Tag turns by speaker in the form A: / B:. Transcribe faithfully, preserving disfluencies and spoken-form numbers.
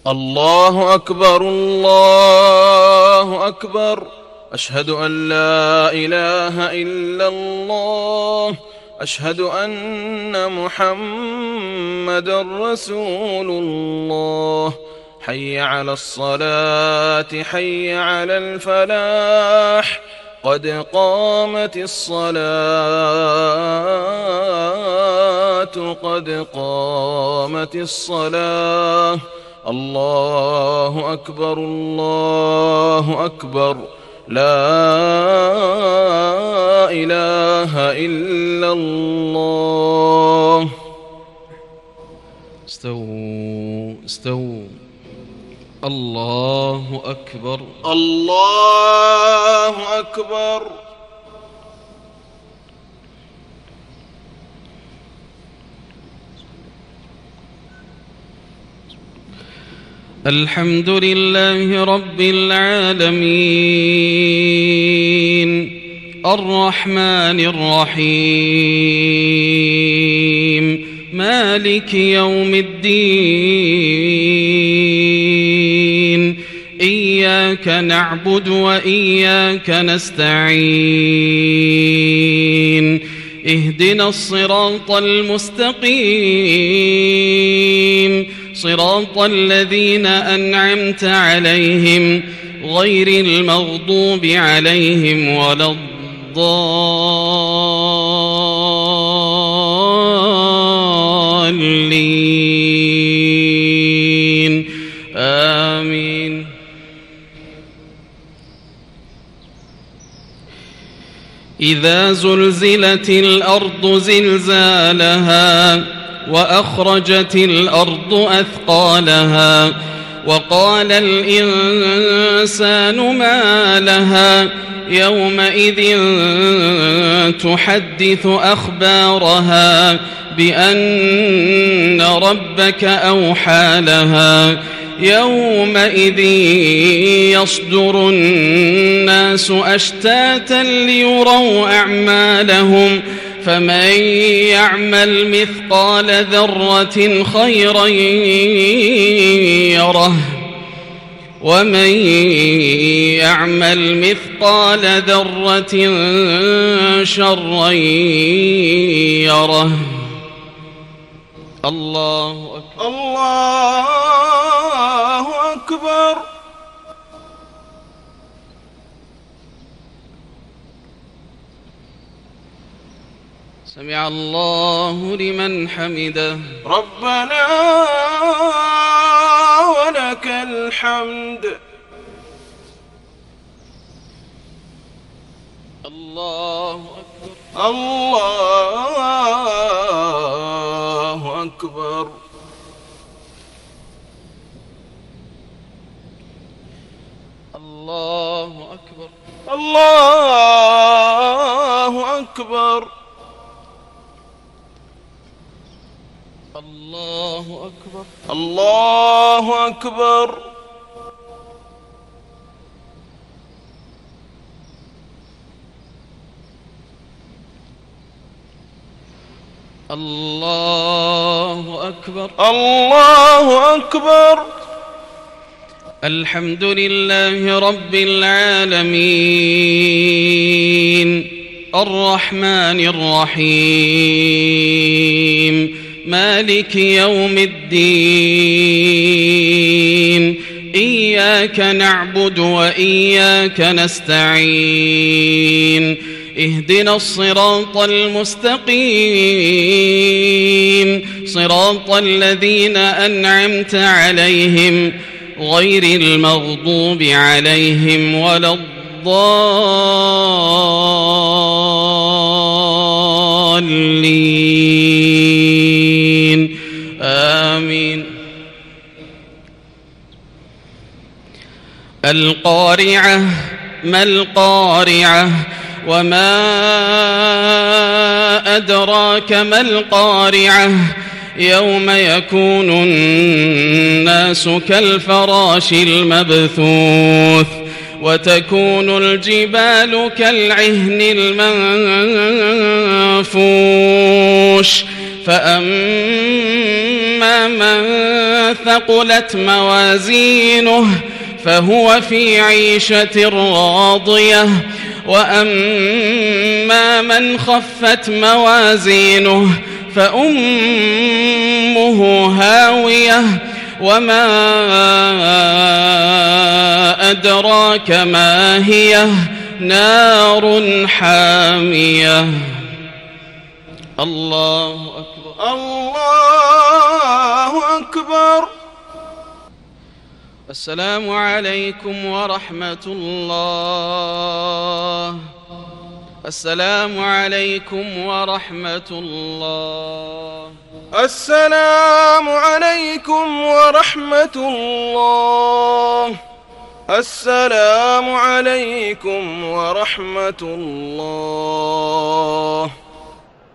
A: الله أكبر الله أكبر. أشهد أن لا إله إلا الله. أشهد أن محمدًا رسول الله. حي على الصلاة حي على الفلاح. قد قامت الصلاة قد قامت الصلاة. الله أكبر الله أكبر. لا إله إلا الله.
B: استووا استووا. الله أكبر
A: الله أكبر.
B: الحمد لله رب العالمين الرحمن الرحيم مالك يوم الدين. إياك نعبد وإياك نستعين. اهدنا الصراط المستقيم صراط الذين أنعمت عليهم غير المغضوب عليهم ولا الضالين. آمين. إذا زلزلت الأرض زلزالها وأخرجت الأرض أثقالها وقال الإنسان ما لها يومئذ تحدث أخبارها بأن ربك أوحى لها. يومئذ يصدر الناس أشتاتا ليروا أعمالهم فمن يعمل مثقال ذرة خيرا يره ومن يعمل مثقال ذرة شرا يره. الله أكبر
A: الله أكبر.
B: سمع الله لمن حمده.
A: ربنا ولك الحمد.
B: الله أكبر
A: الله أكبر.
B: الله أكبر
A: الله أكبر.
B: الله أكبر
A: الله أكبر.
B: الله أكبر
A: الله أكبر.
B: الحمد لله رب العالمين الرحمن الرحيم مالك يوم الدين. إياك نعبد وإياك نستعين. اهدنا الصراط المستقيم صراط الذين أنعمت عليهم غير المغضوب عليهم ولا الضالين. آمين. القارعة ما القارعة وما أدراك ما القارعة. يوم يكون الناس كالفراش المبثوث وتكون الجبال كالعهن المنفوش فأما من ثقلت موازينه فهو في عيشة راضية وأما من خفت موازينه فأمه هاوية وما أدراك ما هي نار حامية. الله أكبر
A: الله أكبر.
B: السلام عليكم ورحمة الله. السلام عليكم ورحمة الله.
A: السلام عليكم ورحمة الله. السلام عليكم ورحمة الله.